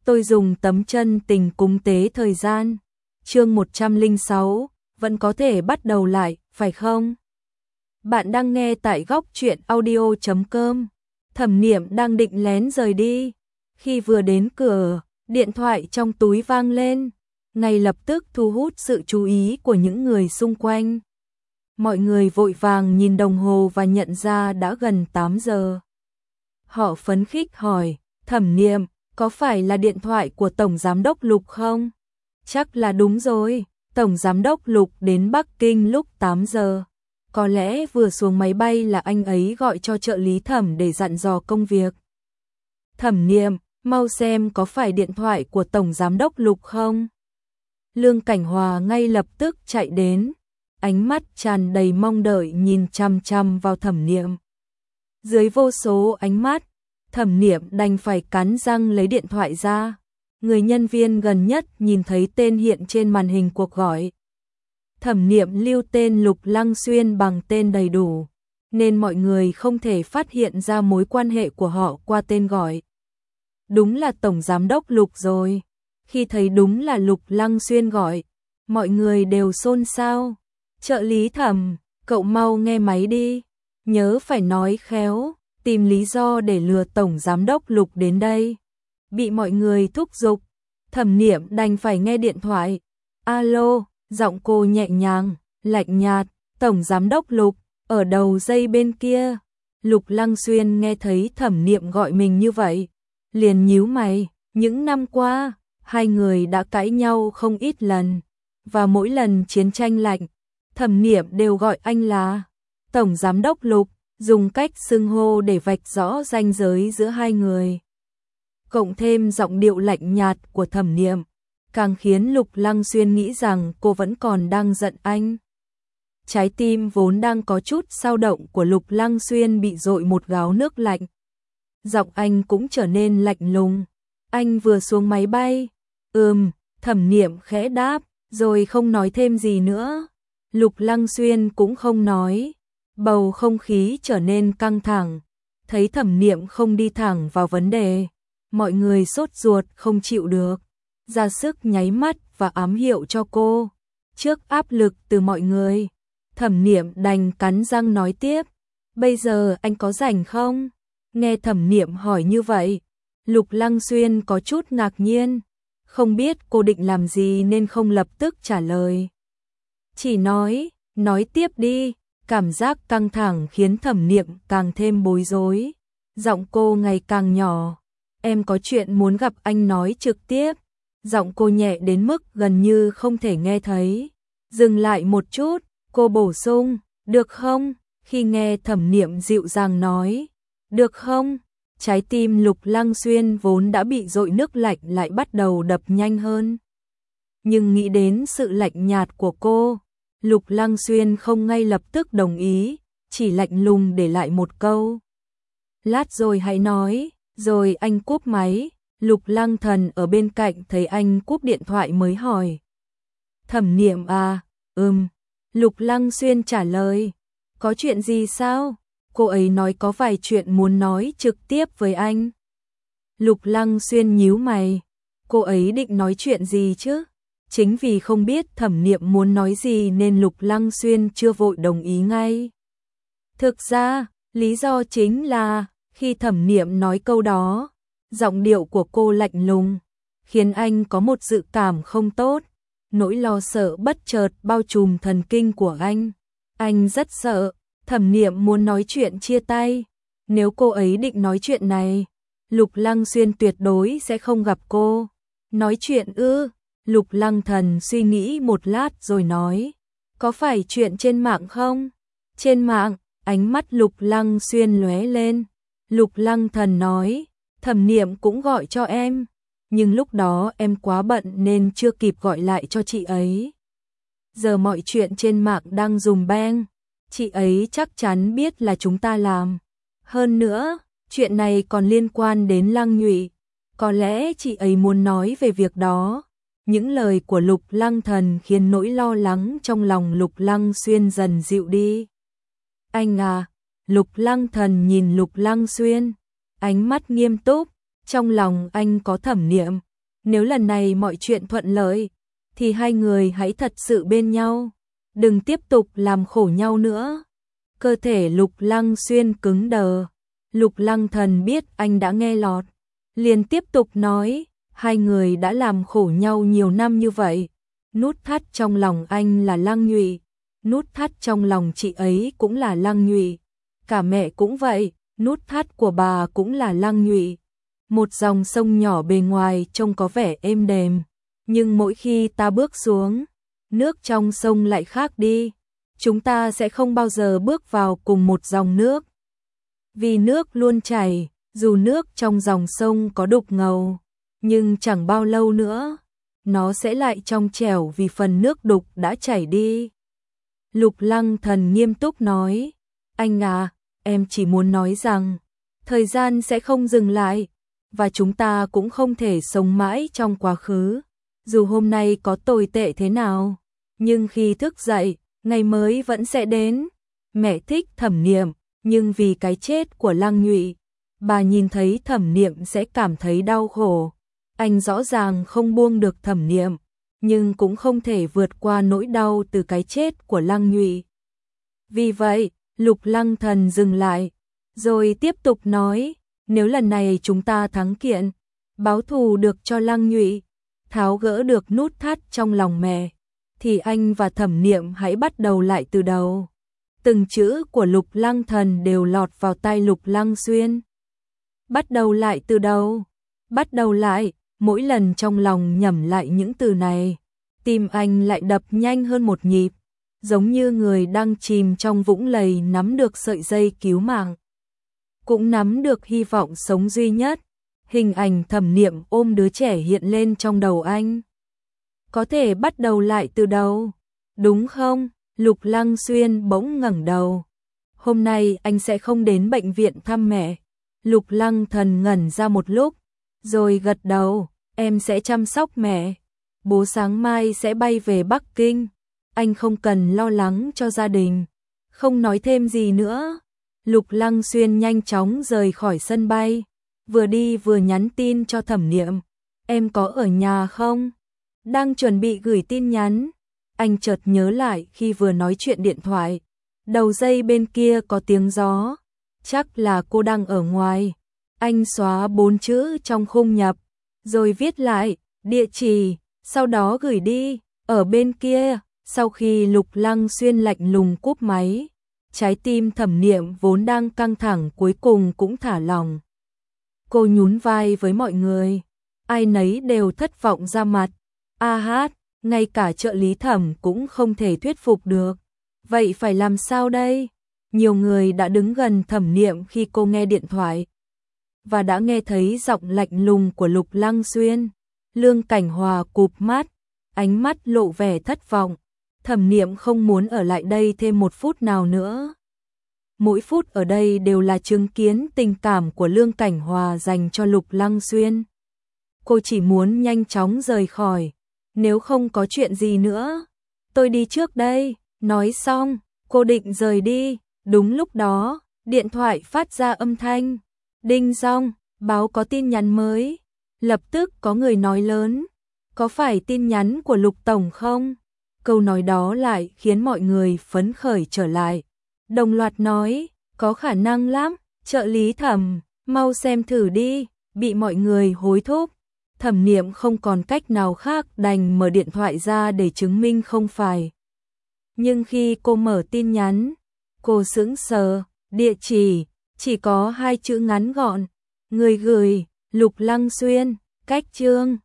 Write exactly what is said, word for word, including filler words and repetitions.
tôi dùng tấm chân tình cúng tế thời gian. Chương một trăm lẻ sáu, vẫn có thể bắt đầu lại, phải không? Bạn đang nghe tại góc truyện audio chấm com. Thẩm Niệm đang định lén rời đi. Khi vừa đến cửa, điện thoại trong túi vang lên, ngay lập tức thu hút sự chú ý của những người xung quanh. Mọi người vội vàng nhìn đồng hồ và nhận ra đã gần tám giờ. Họ phấn khích hỏi, Thẩm Niệm, có phải là điện thoại của Tổng Giám đốc Lục không? Chắc là đúng rồi, Tổng Giám đốc Lục đến Bắc Kinh lúc tám giờ. Có lẽ vừa xuống máy bay là anh ấy gọi cho trợ lý Thẩm để dặn dò công việc. Thẩm Niệm, mau xem có phải điện thoại của Tổng Giám đốc Lục không? Lương Cảnh Hòa ngay lập tức chạy đến, ánh mắt tràn đầy mong đợi nhìn chằm chằm vào Thẩm Niệm. Dưới vô số ánh mắt, Thẩm Niệm đành phải cắn răng lấy điện thoại ra. Người nhân viên gần nhất nhìn thấy tên hiện trên màn hình cuộc gọi. Thẩm Niệm lưu tên Lục Lăng Xuyên bằng tên đầy đủ, nên mọi người không thể phát hiện ra mối quan hệ của họ qua tên gọi. Đúng là Tổng Giám đốc Lục rồi. Khi thấy đúng là Lục Lăng Xuyên gọi, mọi người đều xôn xao. Trợ lý Thẩm, cậu mau nghe máy đi. Nhớ phải nói khéo, tìm lý do để lừa Tổng Giám đốc Lục đến đây. Bị mọi người thúc giục, Thẩm Niệm đành phải nghe điện thoại. Alo, giọng cô nhẹ nhàng, lạnh nhạt, Tổng Giám đốc Lục, ở đầu dây bên kia. Lục Lăng Xuyên nghe thấy Thẩm Niệm gọi mình như vậy, liền nhíu mày. Những năm qua, hai người đã cãi nhau không ít lần, và mỗi lần chiến tranh lạnh, Thẩm Niệm đều gọi anh là Tổng Giám đốc Lục, dùng cách xưng hô để vạch rõ ranh giới giữa hai người. Cộng thêm giọng điệu lạnh nhạt của Thẩm Niệm, càng khiến Lục Lăng Xuyên nghĩ rằng cô vẫn còn đang giận anh. Trái tim vốn đang có chút dao động của Lục Lăng Xuyên bị dội một gáo nước lạnh. Giọng anh cũng trở nên lạnh lùng. Anh vừa xuống máy bay. Ừm, Thẩm Niệm khẽ đáp, rồi không nói thêm gì nữa. Lục Lăng Xuyên cũng không nói. Bầu không khí trở nên căng thẳng. Thấy Thẩm Niệm không đi thẳng vào vấn đề, mọi người sốt ruột không chịu được, ra sức nháy mắt và ám hiệu cho cô. Trước áp lực từ mọi người, Thẩm Niệm đành cắn răng nói tiếp, bây giờ anh có rảnh không? Nghe Thẩm Niệm hỏi như vậy, Lục Lăng Xuyên có chút ngạc nhiên, không biết cô định làm gì nên không lập tức trả lời. Chỉ nói, nói tiếp đi. Cảm giác căng thẳng khiến Thẩm Niệm càng thêm bối rối. Giọng cô ngày càng nhỏ. Em có chuyện muốn gặp anh nói trực tiếp. Giọng cô nhẹ đến mức gần như không thể nghe thấy. Dừng lại một chút, cô bổ sung, được không? Khi nghe Thẩm Niệm dịu dàng nói, được không? Trái tim Lục Lăng Xuyên vốn đã bị dội nước lạnh lại bắt đầu đập nhanh hơn. Nhưng nghĩ đến sự lạnh nhạt của cô, Lục Lăng Xuyên không ngay lập tức đồng ý, chỉ lạnh lùng để lại một câu. Lát rồi hãy nói, rồi anh cúp máy. Lục Lăng Thần ở bên cạnh thấy anh cúp điện thoại mới hỏi. Thẩm Niệm à, ừm. Lục Lăng Xuyên trả lời. Có chuyện gì sao? Cô ấy nói có vài chuyện muốn nói trực tiếp với anh. Lục Lăng Xuyên nhíu mày. Cô ấy định nói chuyện gì chứ? Chính vì không biết Thẩm Niệm muốn nói gì nên Lục Lăng Xuyên chưa vội đồng ý ngay. Thực ra, lý do chính là, khi Thẩm Niệm nói câu đó, giọng điệu của cô lạnh lùng, khiến anh có một dự cảm không tốt. Nỗi lo sợ bất chợt bao trùm thần kinh của anh. Anh rất sợ, Thẩm Niệm muốn nói chuyện chia tay. Nếu cô ấy định nói chuyện này, Lục Lăng Xuyên tuyệt đối sẽ không gặp cô. Nói chuyện ư? Lục Lăng Thần suy nghĩ một lát rồi nói, có phải chuyện trên mạng không? Trên mạng, ánh mắt Lục Lăng Xuyên lóe lên. Lục Lăng Thần nói, Thẩm Niệm cũng gọi cho em, nhưng lúc đó em quá bận nên chưa kịp gọi lại cho chị ấy. Giờ mọi chuyện trên mạng đang dùm beng, chị ấy chắc chắn biết là chúng ta làm. Hơn nữa, chuyện này còn liên quan đến Lăng Nhụy, có lẽ chị ấy muốn nói về việc đó. Những lời của Lục Lăng Thần khiến nỗi lo lắng trong lòng Lục Lăng Xuyên dần dịu đi. Anh à, Lục Lăng Thần nhìn Lục Lăng Xuyên, ánh mắt nghiêm túc, trong lòng anh có Thẩm Niệm, Nếu lần này mọi chuyện thuận lợi, thì hai người hãy thật sự bên nhau, đừng tiếp tục làm khổ nhau nữa. Cơ thể Lục Lăng Xuyên cứng đờ. Lục Lăng Thần biết anh đã nghe lọt, liền tiếp tục nói, hai người đã làm khổ nhau nhiều năm như vậy. Nút thắt trong lòng anh là Lăng Nhụy, nút thắt trong lòng chị ấy cũng là Lăng Nhụy, cả mẹ cũng vậy, nút thắt của bà cũng là Lăng Nhụy. Một dòng sông nhỏ bề ngoài trông có vẻ êm đềm, nhưng mỗi khi ta bước xuống, nước trong sông lại khác đi. Chúng ta sẽ không bao giờ bước vào cùng một dòng nước. Vì nước luôn chảy, dù nước trong dòng sông có đục ngầu, nhưng chẳng bao lâu nữa, nó sẽ lại trong trẻo vì phần nước đục đã chảy đi. Lục Lăng Thần nghiêm túc nói, anh à, em chỉ muốn nói rằng, thời gian sẽ không dừng lại, và chúng ta cũng không thể sống mãi trong quá khứ. Dù hôm nay có tồi tệ thế nào, nhưng khi thức dậy, ngày mới vẫn sẽ đến. Mẹ thích Thẩm Niệm, nhưng vì cái chết của Lăng Nhụy, bà nhìn thấy Thẩm Niệm sẽ cảm thấy đau khổ. Anh rõ ràng không buông được Thẩm Niệm, nhưng cũng không thể vượt qua nỗi đau từ cái chết của Lăng Nhụy. Vì vậy, Lục Lăng Thần dừng lại, rồi tiếp tục nói, nếu lần này chúng ta thắng kiện, báo thù được cho Lăng Nhụy, tháo gỡ được nút thắt trong lòng mẹ, thì anh và Thẩm Niệm hãy bắt đầu lại từ đầu. Từng chữ của Lục Lăng Thần đều lọt vào tai Lục Lăng Xuyên. Bắt đầu lại từ đầu, bắt đầu lại, mỗi lần trong lòng nhẩm lại những từ này, tim anh lại đập nhanh hơn một nhịp, giống như người đang chìm trong vũng lầy nắm được sợi dây cứu mạng, cũng nắm được hy vọng sống duy nhất. Hình ảnh Thẩm Niệm ôm đứa trẻ hiện lên trong đầu anh. Có thể bắt đầu lại từ đầu, đúng không? Lục Lăng Xuyên bỗng ngẩng đầu. Hôm nay anh sẽ không đến bệnh viện thăm mẹ. Lục Lăng Thần ngẩn ra một lúc, rồi gật đầu, em sẽ chăm sóc mẹ. Bố sáng mai sẽ bay về Bắc Kinh, anh không cần lo lắng cho gia đình. Không nói thêm gì nữa, Lục Lăng Xuyên nhanh chóng rời khỏi sân bay, vừa đi vừa nhắn tin cho Thẩm Niệm, em có ở nhà không? Đang chuẩn bị gửi tin nhắn, anh chợt nhớ lại khi vừa nói chuyện điện thoại, đầu dây bên kia có tiếng gió, chắc là cô đang ở ngoài. Anh xóa bốn chữ trong khung nhập, rồi viết lại địa chỉ, sau đó gửi đi. Ở bên kia, sau khi Lục Lăng Xuyên lạnh lùng cúp máy, trái tim Thẩm Niệm vốn đang căng thẳng cuối cùng cũng thả lỏng. Cô nhún vai với mọi người, ai nấy đều thất vọng ra mặt. A hát, ngay cả trợ lý Thẩm cũng không thể thuyết phục được. Vậy phải làm sao đây? Nhiều người đã đứng gần Thẩm Niệm khi cô nghe điện thoại, và đã nghe thấy giọng lạnh lùng của Lục Lăng Xuyên. Lương Cảnh Hòa cụp mắt, ánh mắt lộ vẻ thất vọng. Thẩm Niệm không muốn ở lại đây thêm một phút nào nữa. Mỗi phút ở đây đều là chứng kiến tình cảm của Lương Cảnh Hòa dành cho Lục Lăng Xuyên. Cô chỉ muốn nhanh chóng rời khỏi. Nếu không có chuyện gì nữa, tôi đi trước đây. Nói xong, cô định rời đi. Đúng lúc đó, điện thoại phát ra âm thanh. Đinh dong, báo có tin nhắn mới. Lập tức có người nói lớn, có phải tin nhắn của Lục Tổng không? Câu nói đó lại khiến mọi người phấn khởi trở lại. Đồng loạt nói, có khả năng lắm, trợ lý Thẩm, mau xem thử đi, bị mọi người hối thúc. Thẩm Niệm không còn cách nào khác đành mở điện thoại ra để chứng minh không phải. Nhưng khi cô mở tin nhắn, cô sững sờ, địa chỉ, chỉ có hai chữ ngắn gọn, người gửi, Lục Lăng Xuyên, cách chương.